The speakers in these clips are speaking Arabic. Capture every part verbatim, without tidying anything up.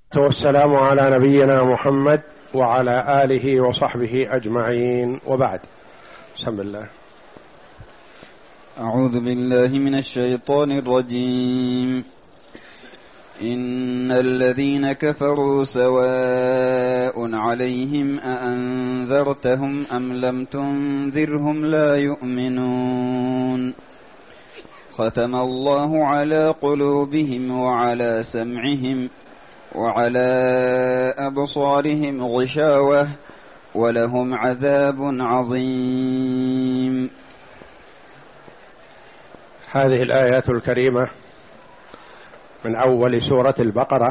والسلام على نبينا محمد وعلى آله وصحبه أجمعين، وبعد. بسم الله. أعوذ بالله من الشيطان الرجيم. إن الذين كفروا سواء عليهم أأنذرتهم أم لم تنذرهم لا يؤمنون. ختم الله على قلوبهم وعلى سمعهم وعلى أبصارهم غشاوة ولهم عذاب عظيم. هذه الآيات الكريمة من أول سورة البقرة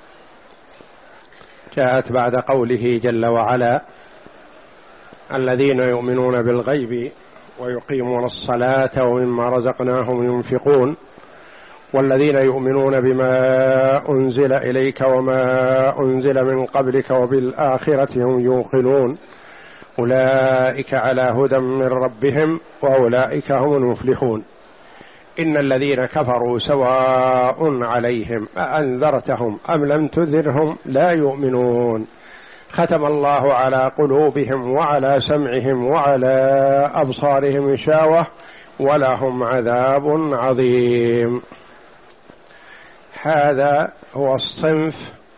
جاءت بعد قوله جل وعلا: الذين يؤمنون بالغيب ويقيمون الصلاة ومما رزقناهم ينفقون والذين يؤمنون بما أنزل إليك وما أنزل من قبلك وبالآخرة هم يوقنون أولئك على هدى من ربهم وأولئك هم المفلحون. إن الذين كفروا سواء عليهم أأنذرتهم أم لم تنذرهم لا يؤمنون. ختم الله على قلوبهم وعلى سمعهم وعلى أبصارهم غشاوة ولهم عذاب عظيم. هذا هو الصنف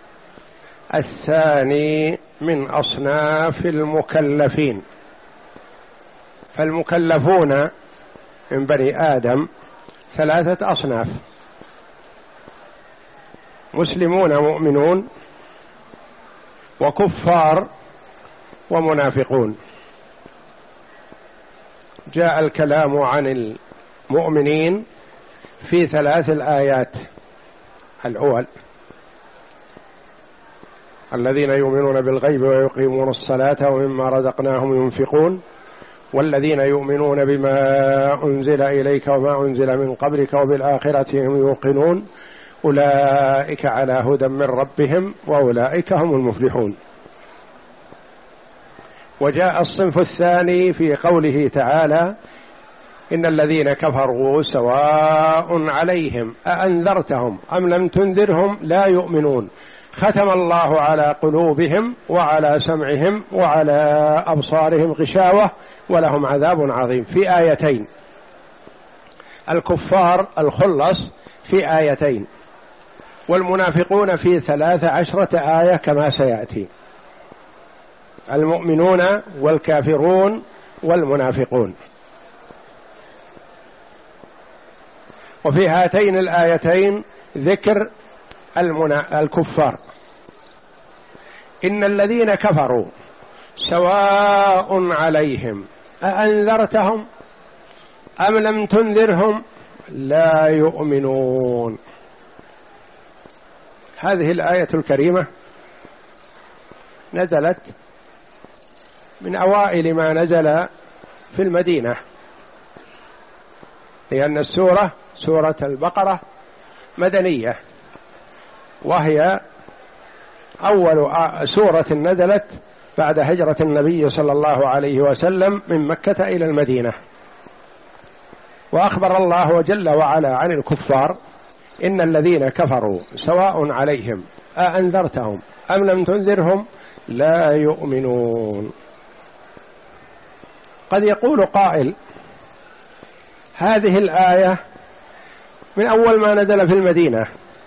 الثاني من أصناف المكلفين. فالمكلفون من بني آدم ثلاثة أصناف: مسلمون مؤمنون وكفار ومنافقون. جاء الكلام عن المؤمنين في ثلاث الآيات الأول: الذين يؤمنون بالغيب ويقيمون الصلاة ومما رزقناهم ينفقون والذين يؤمنون بما أنزل إليك وما أنزل من قبلك وبالآخرة هم يوقنون أولئك على هدى من ربهم وأولئك هم المفلحون. وجاء الصنف الثاني في قوله تعالى: إن الذين كفروا سواء عليهم أأنذرتهم أم لم تنذرهم لا يؤمنون. ختم الله على قلوبهم وعلى سمعهم وعلى أبصارهم غشاوة ولهم عذاب عظيم، في آيتين. الكفار الخلص في آيتين، والمنافقون في ثلاث عشرة آية كما سيأتي: المؤمنون والكافرون والمنافقون. وفي هاتين الآيتين ذكر الكفار. إن الذين كفروا سواء عليهم أأنذرتهم أم لم تنذرهم لا يؤمنون. هذه الآية الكريمة نزلت من أوائل ما نزل في المدينة، لأن السورة سورة البقرة مدنية، وهي أول سورة نزلت بعد هجرة النبي صلى الله عليه وسلم من مكة إلى المدينة. وأخبر الله جل وعلا عن الكفار: إن الذين كفروا سواء عليهم أأنذرتهم أم لم تنذرهم لا يؤمنون. قد يقول قائل: هذه الآية من أول ما نزل في المدينة،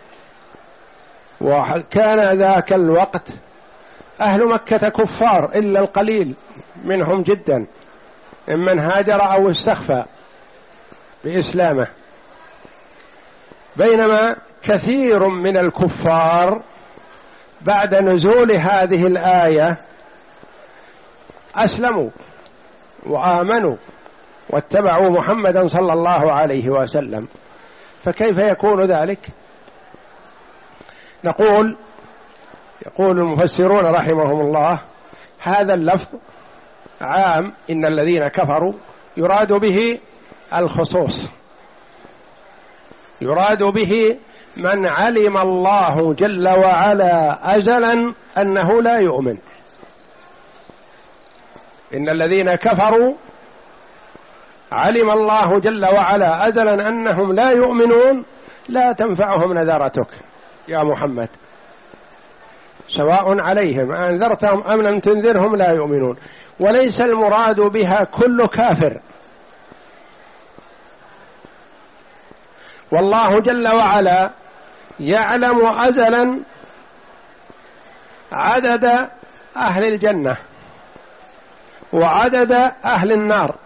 وكان ذاك الوقت أهل مكة كفار إلا القليل منهم جدا ممن هاجر أو استخفى بإسلامه، بينما كثير من الكفار بعد نزول هذه الآية أسلموا وآمنوا واتبعوا محمدا صلى الله عليه وسلم. فكيف يكون ذلك؟ نقول يقول المفسرون رحمهم الله: هذا اللفظ عام، إن الذين كفروا يراد به الخصوص، يراد به من علم الله جل وعلا أزلا أنه لا يؤمن. إن الذين كفروا علم الله جل وعلا أزلا أنهم لا يؤمنون لا تنفعهم نذرتك يا محمد. سواء عليهم أنذرتهم أم لم تنذرهم لا يؤمنون. وليس المراد بها كل كافر، والله جل وعلا يعلم أزلا عدد أهل الجنة وعدد أهل النار،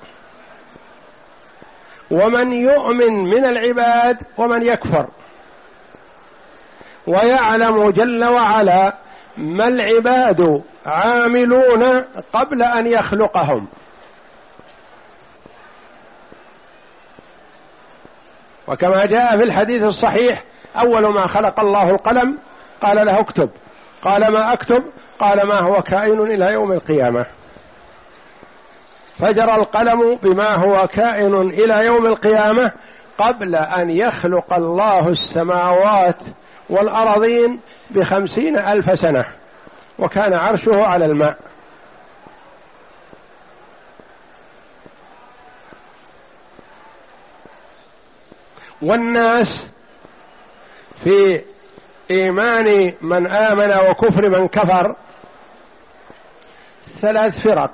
ومن يؤمن من العباد ومن يكفر، ويعلم جل وعلا ما العباد عاملون قبل أن يخلقهم. وكما جاء في الحديث الصحيح: أول ما خلق الله القلم قال له اكتب، قال ما أكتب؟ قال ما هو كائن إلى يوم القيامة. فجر القلم بما هو كائن إلى يوم القيامة قبل أن يخلق الله السماوات والأرضين بخمسين ألف سنة، وكان عرشه على الماء. والناس في إيمان من آمن وكفر من كفر ثلاث فرق: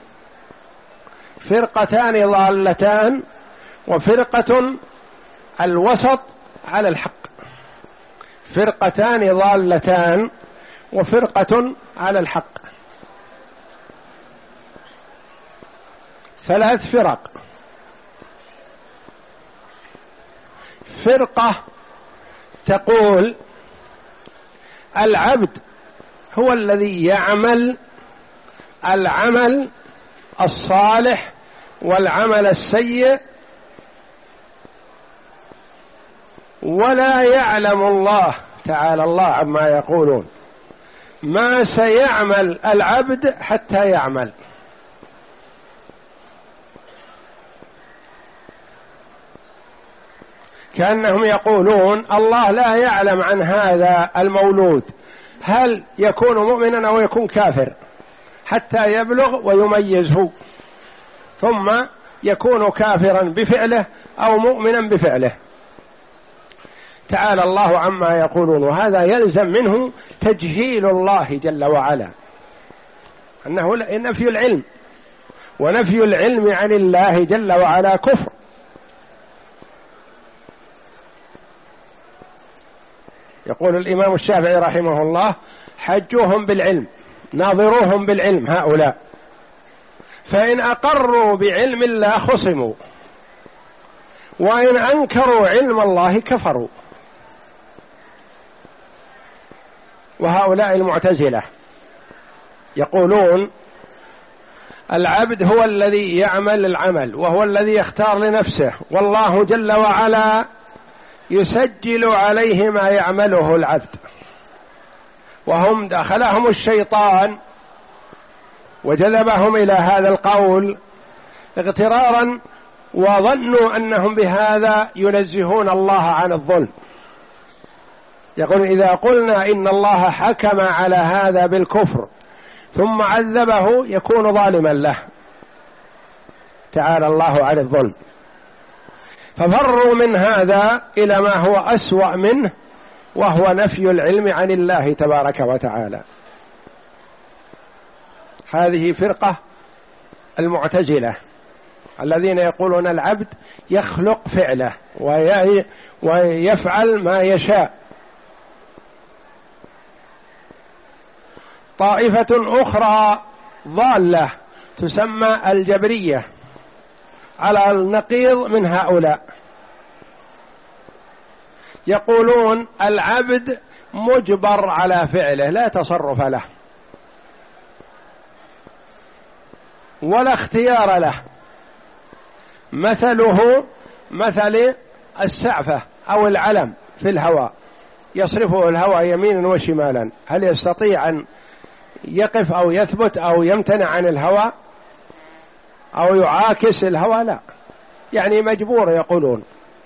فرقتان ضالتان، وفرقة الوسط على الحق. فرقتان ضالتان وفرقة على الحق، ثلاث فرق. فرقة تقول العبد هو الذي يعمل العمل الصالح والعمل السيء، ولا يعلم الله تعالى الله عما يقولون ما سيعمل العبد حتى يعمل. كأنهم يقولون الله لا يعلم عن هذا المولود هل يكون مؤمنا أو يكون كافر حتى يبلغ ويميزه، ثم يكون كافرا بفعله أو مؤمنا بفعله. تعالى الله عما يقولون، وهذا يلزم منه تجهيل الله جل وعلا، أنه نفي العلم، ونفي العلم عن الله جل وعلا كفر. يقول الإمام الشافعي رحمه الله: حجوهم بالعلم، ناظروهم بالعلم هؤلاء، فإن أقروا بعلم الله خصموا، وإن أنكروا علم الله كفروا. وهؤلاء المعتزلة يقولون العبد هو الذي يعمل العمل، وهو الذي يختار لنفسه، والله جل وعلا يسجل عليه ما يعمله العبد. وهم دخلهم الشيطان وجذبهم إلى هذا القول اغترارا، وظنوا أنهم بهذا ينزهون الله عن الظلم. يقول إذا قلنا إن الله حكم على هذا بالكفر ثم عذبه يكون ظالما له، تعالى الله عن الظلم. ففروا من هذا إلى ما هو أسوأ منه، وهو نفي العلم عن الله تبارك وتعالى. هذه فرقة المعتزلة الذين يقولون العبد يخلق فعله ويفعل ما يشاء. طائفة أخرى ضالة تسمى الجبرية، على النقيض من هؤلاء، يقولون العبد مجبر على فعله لا تصرف له ولا اختيار له. مثله مثل السعفة أو العلم في الهواء، يصرفه الهواء يمينا وشمالا، هل يستطيع أن يقف أو يثبت أو يمتنع عن الهواء أو يعاكس الهواء؟ لا، يعني مجبور يقولون.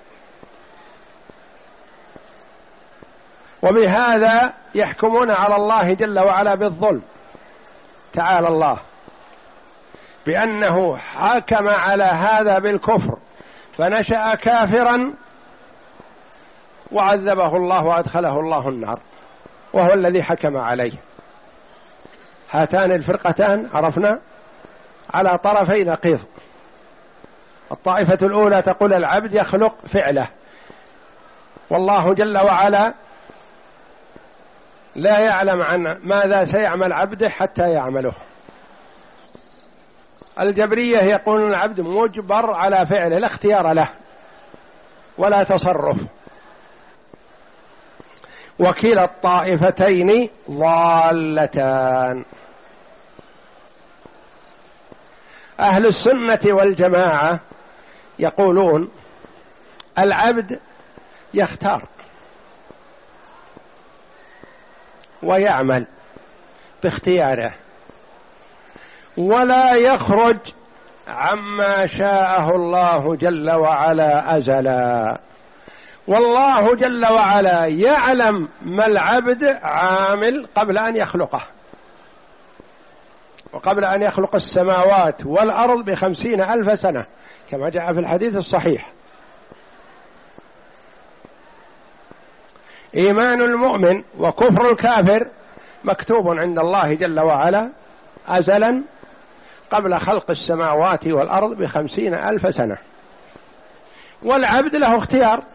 وبهذا يحكمون على الله جل وعلا بالظلم، تعالى الله، بأنه حكم على هذا بالكفر فنشأ كافرا وعذبه الله وأدخله الله النار، وهو الذي حكم عليه. هاتان الفرقتان عرفنا على طرفي نقيض. الطائفة الأولى تقول العبد يخلق فعله، والله جل وعلا لا يعلم عن ماذا سيعمل عبده حتى يعمله. الجبرية يقولون العبد مجبر على فعله، لا اختيار له ولا تصرف. وكلا الطائفتين ضالتان. أهل السنة والجماعة يقولون العبد يختار ويعمل باختياره ولا يخرج عما شاءه الله جل وعلا أزلا. والله جل وعلا يعلم ما العبد عامل قبل أن يخلقه، وقبل أن يخلق السماوات والأرض بخمسين ألف سنة كما جاء في الحديث الصحيح. إيمان المؤمن وكفر الكافر مكتوب عند الله جل وعلا أزلا قبل خلق السماوات والأرض بخمسين ألف سنة. والعبد له اختيار،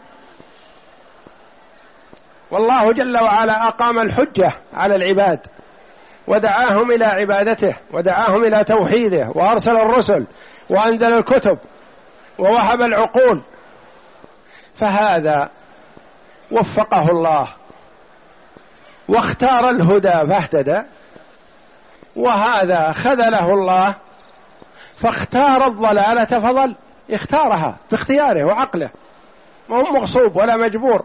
والله جل وعلا أقام الحجة على العباد ودعاهم إلى عبادته ودعاهم إلى توحيده وأرسل الرسل وأنزل الكتب ووهب العقول، فهذا وفقه الله واختار الهدى فاهتدى، وهذا خذله الله فاختار الضلالة فضل، اختارها باختياره وعقله، ما هو مغصوب ولا مجبور.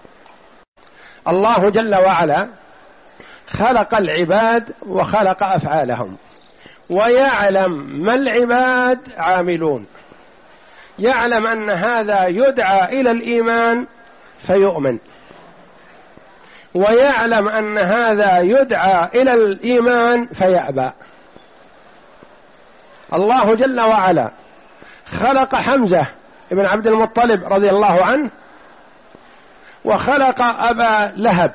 الله جل وعلا خلق العباد وخلق أفعالهم ويعلم ما العباد عاملون، يعلم أن هذا يدعى إلى الإيمان فيؤمن، ويعلم أن هذا يدعى إلى الإيمان فيأبى. الله جل وعلا خلق حمزة ابن عبد المطلب رضي الله عنه وخلق أبا لهب،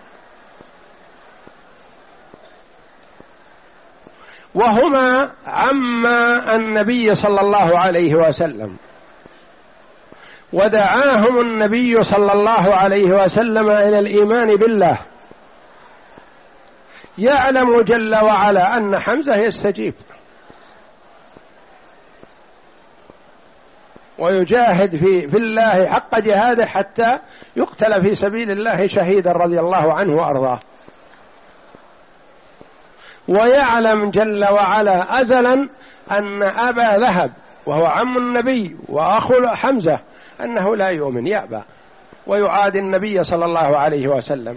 وهما عما النبي صلى الله عليه وسلم، ودعاهم النبي صلى الله عليه وسلم إلى الإيمان بالله، يعلم جل وعلا أن حمزة يستجيب ويجاهد في, في الله حق جهاده حتى يقتل في سبيل الله شهيدا رضي الله عنه وأرضاه. ويعلم جل وعلا أزلا أن أبا لهب وهو عم النبي وأخو حمزة أنه لا يؤمن، يأبى ويعادي النبي صلى الله عليه وسلم.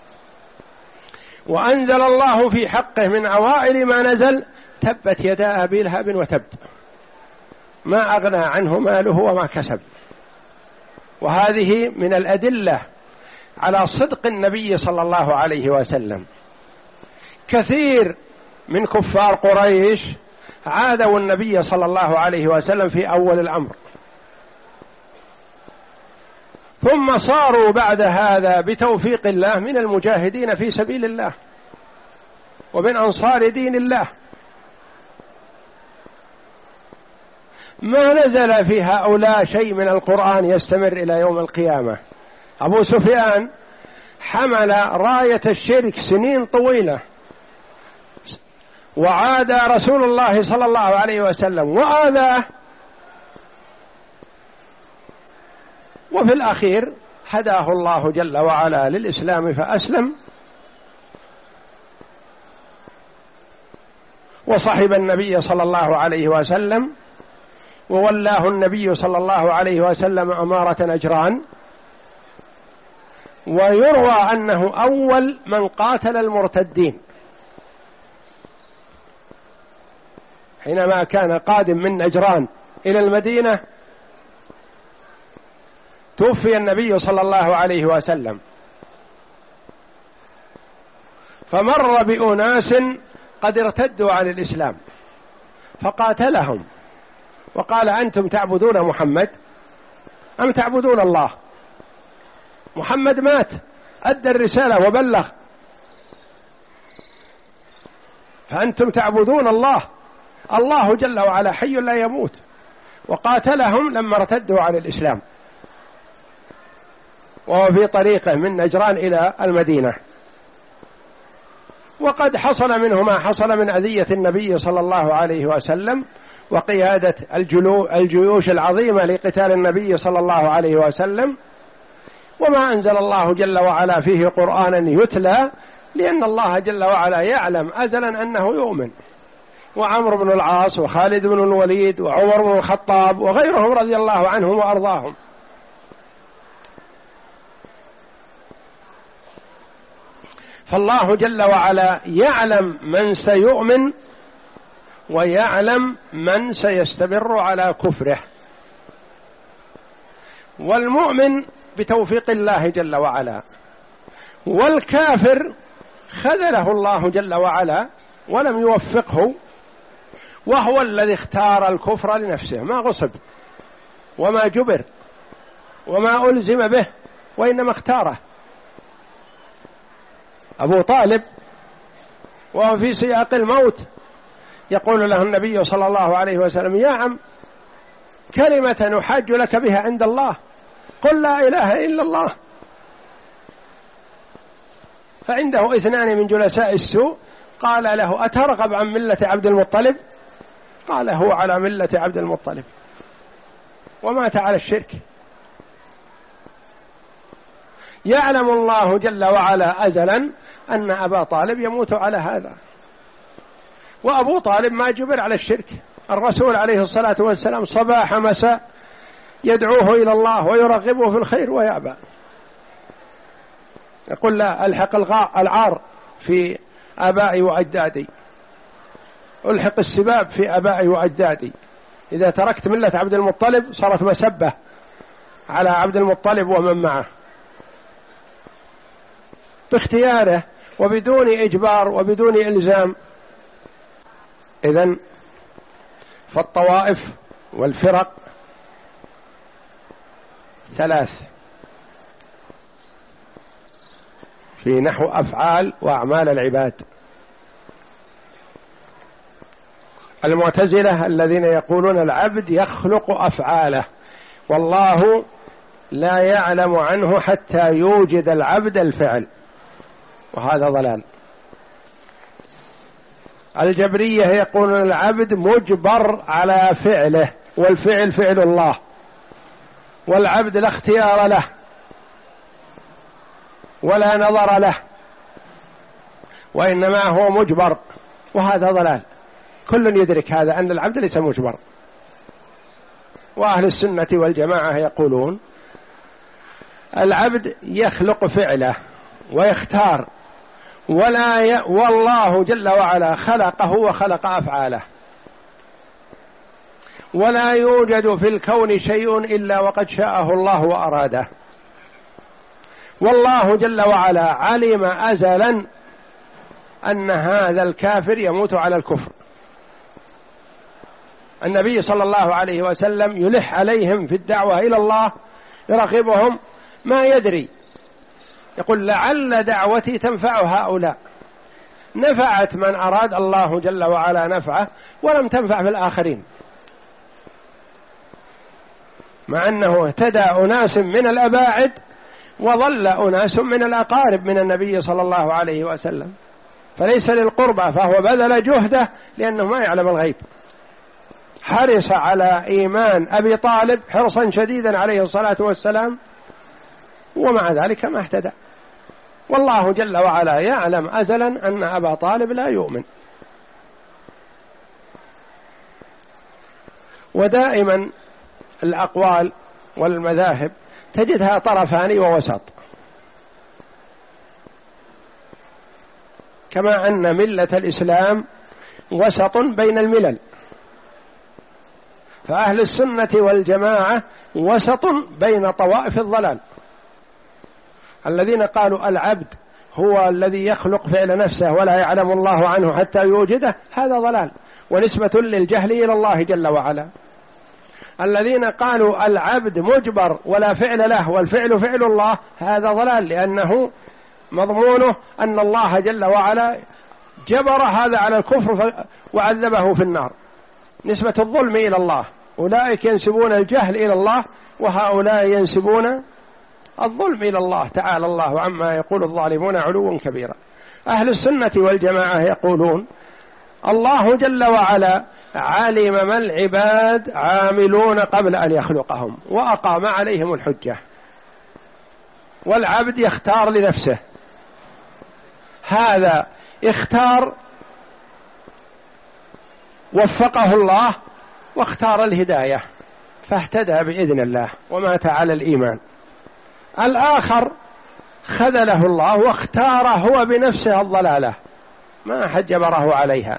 وأنزل الله في حقه من أوائل ما نزل تبت يدا أبي لهب وتب، ما أغنى عنه ماله وما كسب. وهذه من الأدلة على صدق النبي صلى الله عليه وسلم. كثير من كفار قريش عادوا النبي صلى الله عليه وسلم في أول الأمر، ثم صاروا بعد هذا بتوفيق الله من المجاهدين في سبيل الله ومن أنصار دين الله. ما نزل في هؤلاء شيء من القرآن يستمر إلى يوم القيامة. أبو سفيان حمل راية الشرك سنين طويلة وعاد رسول الله صلى الله عليه وسلم وآذاه، وفي الأخير هداه الله جل وعلا للإسلام فأسلم، وصحب النبي صلى الله عليه وسلم، وولاه النبي صلى الله عليه وسلم أمارة نجران. ويروى أنه أول من قاتل المرتدين حينما كان قادم من نجران إلى المدينة، توفي النبي صلى الله عليه وسلم، فمر بأناس قد ارتدوا عن الإسلام فقاتلهم وقال: أنتم تعبدون محمد أم تعبدون الله؟ محمد مات، أدى الرسالة وبلغ، فأنتم تعبدون الله، الله جل وعلا حي لا يموت، وقاتلهم لما ارتدوا عن الإسلام وهو في طريقه من نجران إلى المدينة. وقد حصل منه ما حصل من أذية النبي صلى الله عليه وسلم وقيادة الجيوش العظيمة لقتال النبي صلى الله عليه وسلم، وما أنزل الله جل وعلا فيه قرآنا يتلى، لأن الله جل وعلا يعلم أزلا أنه يؤمن. وعمرو بن العاص وخالد بن الوليد وعمر بن الخطاب وغيرهم رضي الله عنهم وأرضاهم. فالله جل وعلا يعلم من سيؤمن ويعلم من سيستمر على كفره، والمؤمن بتوفيق الله جل وعلا، والكافر خذله الله جل وعلا ولم يوفقه، وهو الذي اختار الكفر لنفسه، ما غصب وما جبر وما ألزم به، وإنما اختاره. أبو طالب وهو في سياق الموت يقول له النبي صلى الله عليه وسلم: يا عم، كلمة نحاج لك بها عند الله، قل لا إله إلا الله. فعنده اثنان من جلساء السوء قال له: أترغب عن ملة عبد المطلب؟ قال: هو على ملة عبد المطلب، ومات على الشرك. يعلم الله جل وعلا أزلا أن أبا طالب يموت على هذا، وأبو طالب ما جبر على الشرك. الرسول عليه الصلاة والسلام صباح مساء يدعوه إلى الله ويرغبه في الخير ويأبى، يقول: لا ألحق العار في آبائي وأجدادي، ألحق السباب في آبائي وأجدادي. إذا تركت ملة عبد المطلب صارت مسبة على عبد المطلب ومن معه، باختياره وبدون إجبار وبدون إلزام. إذن فالطوائف والفرق ثلاث في نحو أفعال وأعمال العباد. المعتزلة الذين يقولون العبد يخلق أفعاله والله لا يعلم عنه حتى يوجد العبد الفعل، وهذا ضلال. الجبرية يقولون العبد مجبر على فعله، والفعل فعل الله، والعبد لا اختيار له ولا نظر له، وإنما هو مجبر، وهذا ضلال. كل يدرك هذا أن العبد ليس مجبر. وأهل السنة والجماعة يقولون العبد يخلق فعله ويختار، ولا ي... والله جل وعلا خلقه وخلق أفعاله، ولا يوجد في الكون شيء إلا وقد شاءه الله وأراده. والله جل وعلا علم أزلا أن هذا الكافر يموت على الكفر. النبي صلى الله عليه وسلم يلح عليهم في الدعوة إلى الله، يرغبهم، ما يدري، يقول: لعل دعوتي تنفع هؤلاء. نفعت من أراد الله جل وعلا نفعه، ولم تنفع في الآخرين، مع أنه اهتدى أناس من الأباعد وضل أناس من الأقارب من النبي صلى الله عليه وسلم. فليس للقربى، فهو بذل جهده لأنه ما يعلم الغيب، حرص على إيمان أبي طالب حرصا شديدا عليه الصلاة والسلام، ومع ذلك ما اهتدى. والله جل وعلا يعلم أزلا أن أبا طالب لا يؤمن. ودائما الأقوال والمذاهب تجدها طرفان ووسط، كما أن ملة الإسلام وسط بين الملل، فأهل السنة والجماعة وسط بين طوائف الضلال. الذين قالوا العبد هو الذي يخلق فعل نفسه ولا يعلم الله عنه حتى يوجده، هذا ضلال ونسبة للجهل إلى الله جل وعلا. الذين قالوا العبد مجبر ولا فعل له والفعل فعل الله، هذا ضلال، لأنه مضمونه أن الله جل وعلا جبر هذا على الكفر وعذبه في النار. نسبة الظلم إلى الله، أولئك ينسبون الجهل إلى الله وهؤلاء ينسبون الظلم إلى الله تعالى الله عما يقول الظالمون علوا كبيرا. أهل السنة والجماعة يقولون الله جل وعلا علم ما العباد عاملون قبل أن يخلقهم وأقام عليهم الحجة، والعبد يختار لنفسه. هذا اختار وفقه الله واختار الهداية فاهتدى بإذن الله ومات على الإيمان. الآخر خذله الله واختار هو بنفسه الضلالة، ما أحد جبره عليها.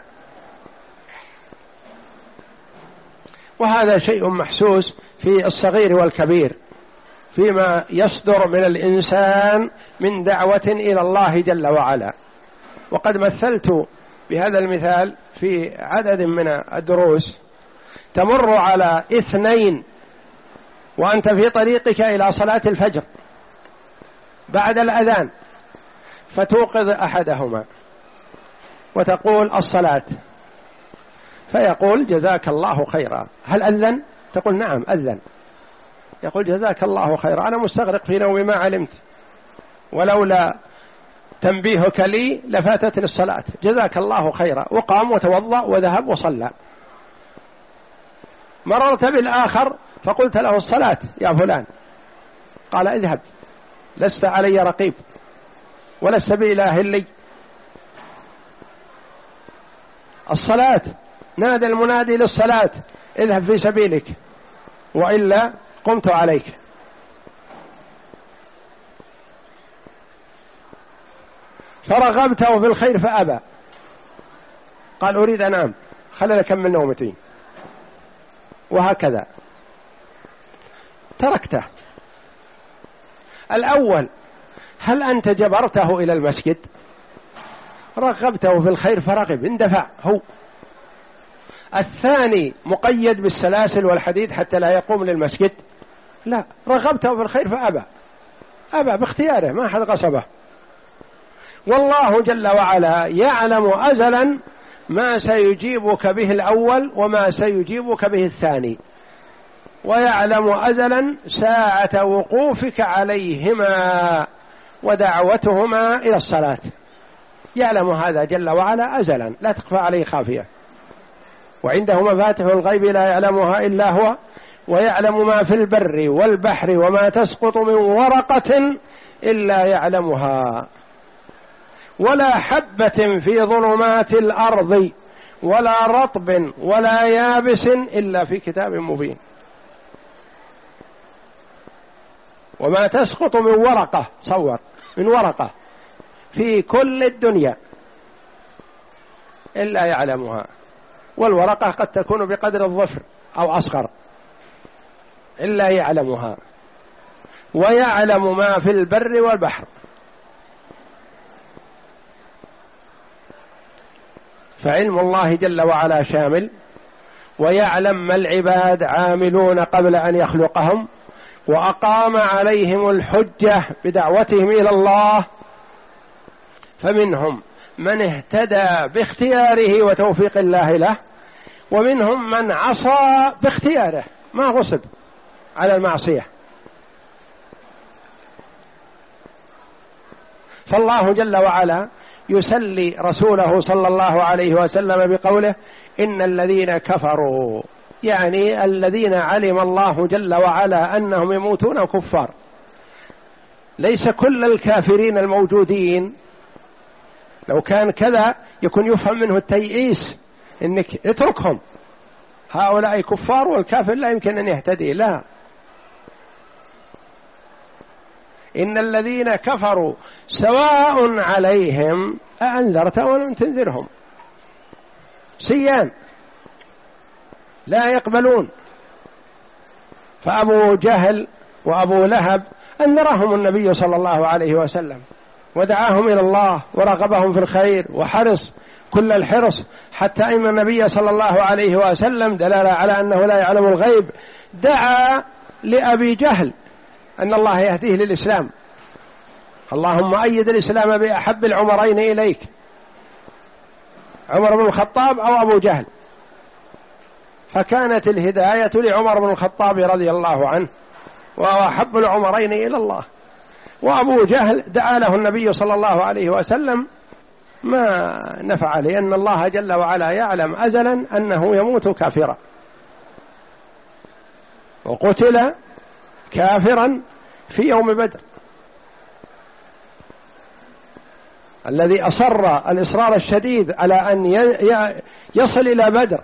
وهذا شيء محسوس في الصغير والكبير فيما يصدر من الإنسان من دعوة إلى الله جل وعلا. وقد مثلت بهذا المثال في عدد من الدروس. تمر على اثنين وأنت في طريقك إلى صلاة الفجر بعد الأذان، فتوقظ أحدهما وتقول الصلاة، فيقول جزاك الله خيرا، هل أذن؟ تقول نعم أذن. يقول جزاك الله خيرا، أنا مستغرق في نومي ما علمت، ولولا تنبيهك لي لفاتتني الصلاة، جزاك الله خيرا. وقام وتوضأ وذهب وصلى. مررت بالآخر فقلت له الصلاة يا فلان، قال اذهب لست علي رقيب ولست بإله لي. الصلاة، نادى المنادي للصلاة اذهب في سبيلك وإلا قمت عليك. فرغبته في الخير فأبى، قال أريد أنام، خلنا أكمل نومتي. وهكذا تركته. الأول هل أنت جبرته إلى المسجد؟ رغبته في الخير فرغب، اندفع هو. الثاني مقيد بالسلاسل والحديد حتى لا يقوم للمسجد؟ لا، رغبته في الخير فأبى، أبى باختياره، ما أحد غصبه. والله جل وعلا يعلم أزلا ما سيجيبك به الأول وما سيجيبك به الثاني، ويعلم أزلا ساعة وقوفك عليهما ودعوتهما إلى الصلاة. يعلم هذا جل وعلا أزلا، لا تخفى عليه خافية. وعنده مفاتح الغيب لا يعلمها إلا هو، ويعلم ما في البر والبحر وما تسقط من ورقة إلا يعلمها، ولا حبة في ظلمات الأرض ولا رطب ولا يابس إلا في كتاب مبين. وما تسقط من ورقة، صور من ورقة في كل الدنيا إلا يعلمها، والورقة قد تكون بقدر الظفر أو أصغر إلا يعلمها، ويعلم ما في البر والبحر. فعلم الله جل وعلا شامل، ويعلم ما العباد عاملون قبل أن يخلقهم، وأقام عليهم الحجة بدعوتهم إلى الله. فمنهم من اهتدى باختياره وتوفيق الله له، ومنهم من عصى باختياره ما غصب على المعصية. فالله جل وعلا يسلي رسوله صلى الله عليه وسلم بقوله إن الذين كفروا، يعني الذين علم الله جل وعلا أنهم يموتون كفار. ليس كل الكافرين الموجودين، لو كان كذا يكون يفهم منه التيئيس إنك اتركهم، هؤلاء كفار والكافر لا يمكن أن يهتدي. لا، إن الذين كفروا سواء عليهم أأنذرتهم ولم تنذرهم سيان لا يقبلون. فأبو جهل وأبو لهب أنذرهم النبي صلى الله عليه وسلم ودعاهم إلى الله ورغبهم في الخير وحرص كل الحرص، حتى إن النبي صلى الله عليه وسلم دلالة على أنه لا يعلم الغيب دعا لأبي جهل أن الله يهديه للإسلام، اللهم أيد الإسلام بأحب العمرين إليك. عمر بن الخطاب أو أبو جهل، فكانت الهداية لعمر بن الخطاب رضي الله عنه، وهو أحب العمرين إلى الله. وأبو جهل دعا له النبي صلى الله عليه وسلم ما نفع، لأن الله جل وعلا يعلم أزلا أنه يموت كافرا، وقتل كافرا في يوم بدر. الذي أصر الإصرار الشديد على أن يصل إلى بدر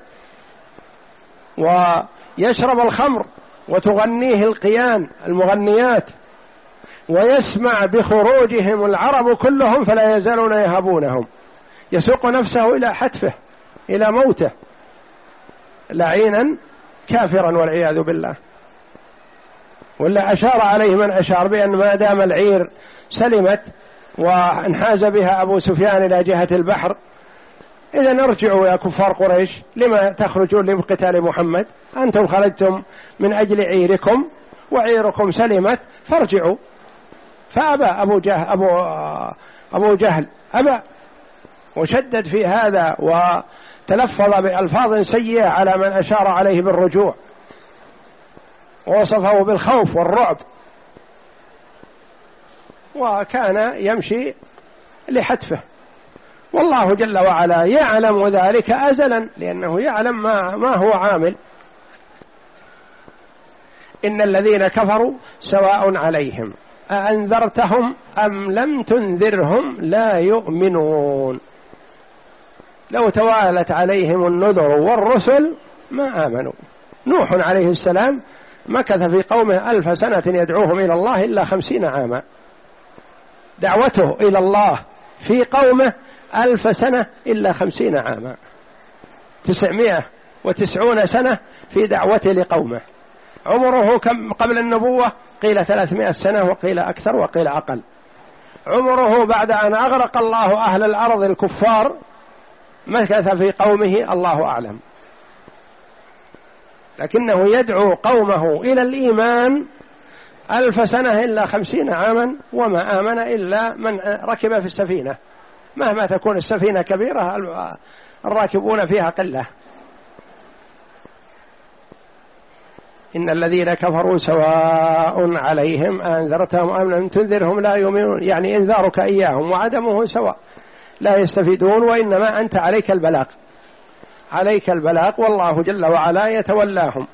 ويشرب الخمر وتغنيه القيان المغنيات ويسمع بخروجهم العرب كلهم فلا يزالون يهابونهم، يسوق نفسه إلى حتفه إلى موته لعينا كافرا والعياذ بالله. ولا أشار عليه من أشار بأن ما دام العير سلمت وانحاز بها أبو سفيان إلى جهة البحر، إذا نرجعوا يا كفار قريش، لما تخرجون لقتال محمد؟ أنتم خرجتم من أجل عيركم وعيركم سلمت فارجعوا. فأبى أبو جهل أبو أبو جهل أبى، وشدد في هذا وتلفظ بألفاظ سيئة على من أشار عليه بالرجوع، ووصفه بالخوف والرعب، وكان يمشي لحتفه. والله جل وعلا يعلم ذلك أزلا، لأنه يعلم ما, ما هو عامل. إن الذين كفروا سواء عليهم أأنذرتهم أم لم تنذرهم لا يؤمنون. لو توالت عليهم النذر والرسل ما آمنوا. نوح عليه السلام مكث في قومه ألف سنة يدعوهم إلى الله إلا خمسين عاما. دعوته إلى الله في قومه ألف سنة إلا خمسين عاما، تسعمائة وتسعون سنة في دعوته لقومه. عمره كم قبل النبوة؟ قيل ثلاثمائة سنة، وقيل أكثر وقيل أقل. عمره بعد أن أغرق الله أهل الأرض الكفار مكث في قومه الله أعلم، لكنه يدعو قومه إلى الإيمان ألف سنة إلا خمسين عاما، وما آمن إلا من ركب في السفينة، مهما تكون السفينة كبيرة الراكبون فيها قلة. إن الذين كفروا سواء عليهم أنذرتهم أم لم تنذرهم لا يؤمنون، يعني إنذارك إياهم وعدمه سواء، لا يستفيدون، وإنما أنت عليك البلاغ، عليك البلاغ، والله جل وعلا يتولاهم.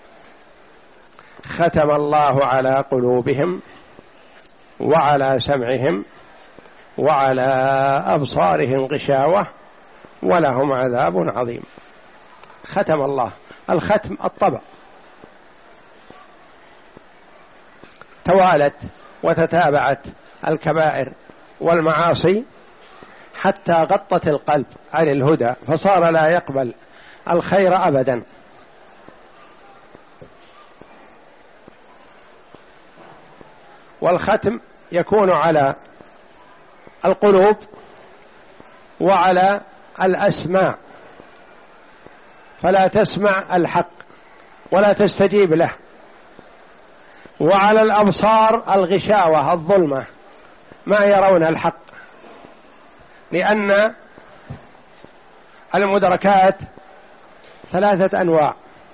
ختم الله على قلوبهم وعلى سمعهم وعلى أبصارهم غشاوة ولهم عذاب عظيم. ختم الله، الختم الطبع، توالت وتتابعت الكبائر والمعاصي حتى غطت القلب عن الهدى، فصار لا يقبل الخير أبدا. والختم يكون على القلوب وعلى الأسماع، فلا تسمع الحق ولا تستجيب له، وعلى الأبصار الغشاوة الظلمة ما يرون الحق، لأن المدركات ثلاثة أنواع: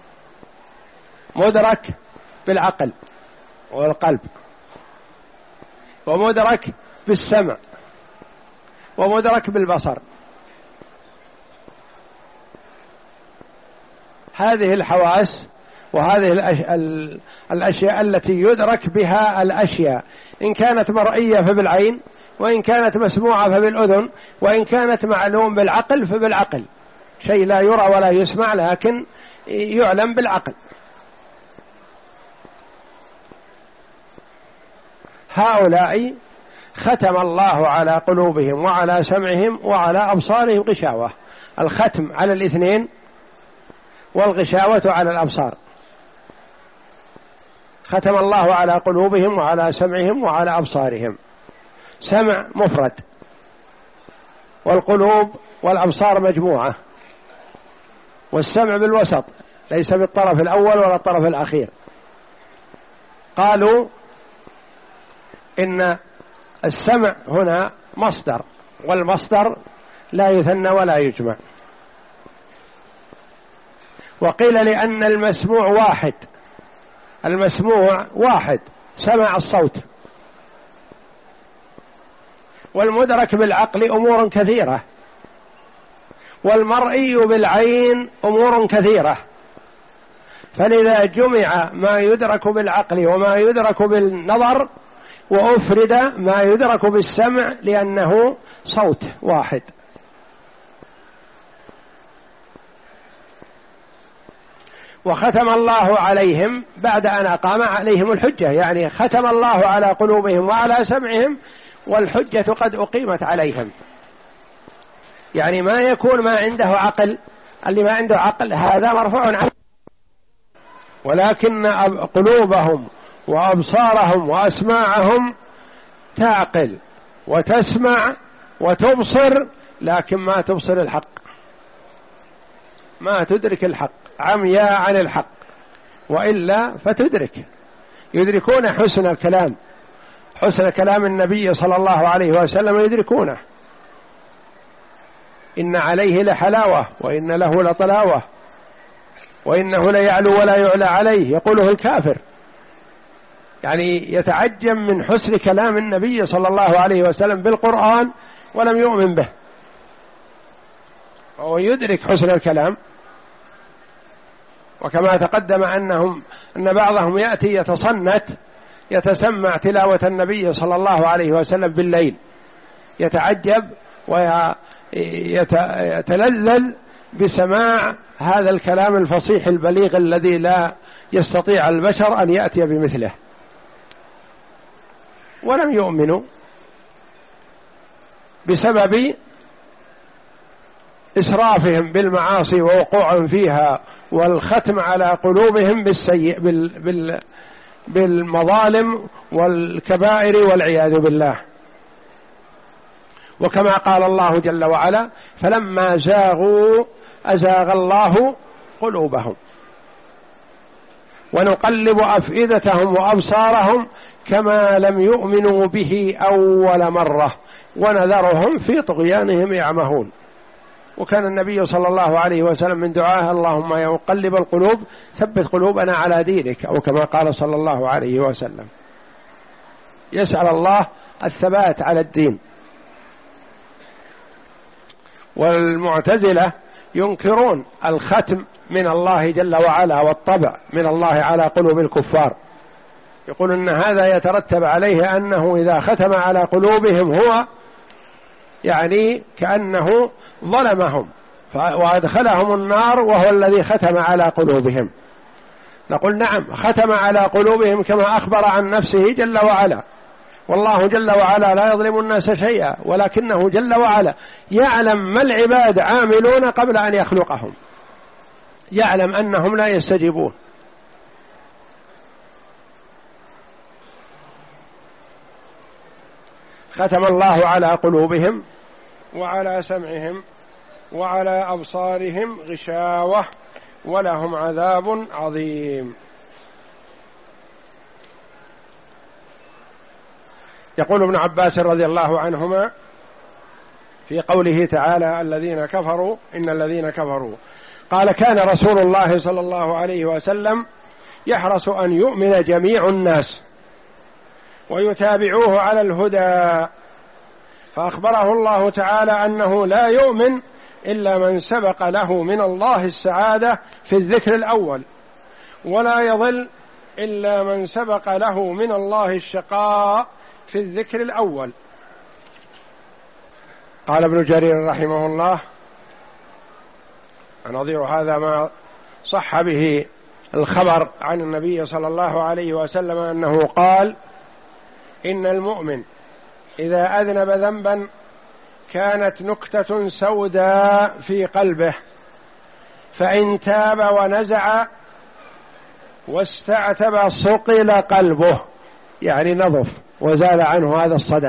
مدرك بالعقل والقلب، ومدرك بالسمع، ومدرك بالبصر. هذه الحواس وهذه الأشياء التي يدرك بها الأشياء، إن كانت مرئية فبالعين، وإن كانت مسموعة فبالأذن، وإن كانت معلوم بالعقل فبالعقل. شيء لا يرى ولا يسمع لكن يعلم بالعقل. هؤلاء ختم الله على قلوبهم وعلى سمعهم وعلى أبصارهم غشاوة. الختم على الاثنين والغشاوة على الأبصار. ختم الله على قلوبهم وعلى سمعهم وعلى أبصارهم. سمع مفرد، والقلوب والأبصار مجموعة، والسمع بالوسط ليس بالطرف الأول ولا الطرف الأخير. قالوا إن السمع هنا مصدر، والمصدر لا يثنى ولا يجمع. وقيل لأن المسموع واحد، المسموع واحد سمع الصوت، والمدرك بالعقل أمور كثيرة، والمرئي بالعين أمور كثيرة، فلذا جمع ما يدرك بالعقل وما يدرك بالنظر، وأفرد ما يدرك بالسمع لأنه صوت واحد. وختم الله عليهم بعد أن أقام عليهم الحجة، يعني ختم الله على قلوبهم وعلى سمعهم والحجة قد أقيمت عليهم. يعني ما يكون ما عنده عقل، اللي ما عنده عقل هذا مرفوع عنه، ولكن قلوبهم وأبصارهم وأسماعهم تعقل وتسمع وتبصر، لكن ما تبصر الحق، ما تدرك الحق، عمياء عن الحق، وإلا فتدرك، يدركون حسن الكلام، حسن كلام النبي صلى الله عليه وسلم يدركونه، إن عليه لحلاوة وإن له لطلاوة وإنه ليعلو ولا يعلى عليه، يقوله الكافر، يعني يتعجب من حسن كلام النبي صلى الله عليه وسلم بالقرآن ولم يؤمن به، وهو يدرك حسن الكلام. وكما تقدم أنهم أن بعضهم يأتي يتصنت يتسمع تلاوة النبي صلى الله عليه وسلم بالليل، يتعجب ويتلذذ بسماع هذا الكلام الفصيح البليغ الذي لا يستطيع البشر أن يأتي بمثله، ولم يؤمنوا بسبب إسرافهم بالمعاصي ووقوعهم فيها، والختم على قلوبهم بالسيء بال بال بالمظالم والكبائر والعياذ بالله. وكما قال الله جل وعلا: فلما زاغوا أزاغ الله قلوبهم ونقلب أفئدتهم وأبصارهم كما لم يؤمنوا به أول مرة ونذرهم في طغيانهم يعمهون. وكان النبي صلى الله عليه وسلم من دعاه: اللهم يا مقلب القلوب ثبت قلوبنا على دينك، أو كما قال صلى الله عليه وسلم، يسأل الله الثبات على الدين. والمعتزلة ينكرون الختم من الله جل وعلا والطبع من الله على قلوب الكفار، يقول إن هذا يترتب عليه أنه إذا ختم على قلوبهم هو يعني كأنه ظلمهم وأدخلهم النار وهو الذي ختم على قلوبهم. نقول نعم، ختم على قلوبهم كما أخبر عن نفسه جل وعلا، والله جل وعلا لا يظلم الناس شيئا، ولكنه جل وعلا يعلم ما العباد عاملون قبل أن يخلقهم، يعلم أنهم لا يستجيبون. ختم الله على قلوبهم وعلى سمعهم وعلى أبصارهم غشاوة ولهم عذاب عظيم. يقول ابن عباس رضي الله عنهما في قوله تعالى: الذين كفروا إن الذين كفروا، قال: كان رسول الله صلى الله عليه وسلم يحرص أن يؤمن جميع الناس ويتابعوه على الهدى، فأخبره الله تعالى أنه لا يؤمن إلا من سبق له من الله السعادة في الذكر الأول، ولا يضل إلا من سبق له من الله الشقاء في الذكر الأول. قال ابن جرير رحمه الله: نظير هذا ما صح به الخبر عن النبي صلى الله عليه وسلم أنه قال: إن المؤمن إذا أذنب ذنبا كانت نكتة سوداء في قلبه، فإن تاب ونزع واستعتب صقل قلبه، يعني نظف وزال عنه هذا الصدى،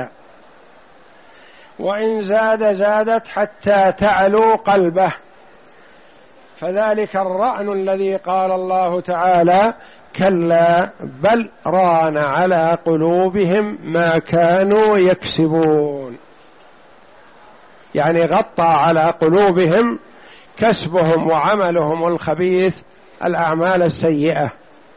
وإن زاد زادت حتى تعلو قلبه، فذلك الرأن الذي قال الله تعالى: كلا بل ران على قلوبهم ما كانوا يكسبون. يعني غطى على قلوبهم كسبهم وعملهم الخبيث، الأعمال السيئة.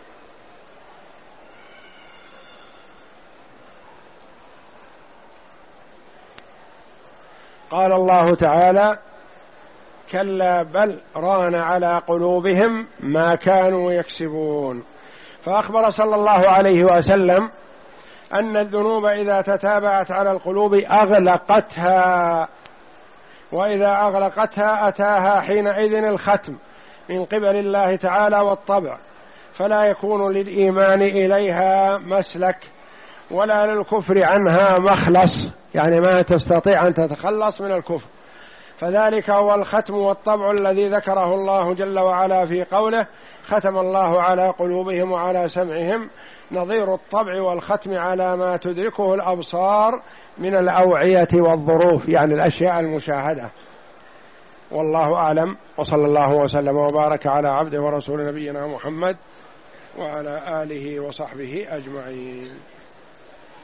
قال الله تعالى: كلا بل ران على قلوبهم ما كانوا يكسبون. فأخبر صلى الله عليه وسلم أن الذنوب إذا تتابعت على القلوب أغلقتها، وإذا أغلقتها أتاها حينئذ الختم من قبل الله تعالى والطبع، فلا يكون للإيمان إليها مسلك ولا للكفر عنها مخلص، يعني ما تستطيع أن تتخلص من الكفر. فذلك هو الختم والطبع الذي ذكره الله جل وعلا في قوله: ختم الله على قلوبهم وعلى سمعهم، نظير الطبع والختم على ما تدركه الأبصار من الأوعية والظروف، يعني الأشياء المشاهدة. والله أعلم، وصلى الله وسلم وبارك على عبده ورسول نبينا محمد وعلى آله وصحبه أجمعين.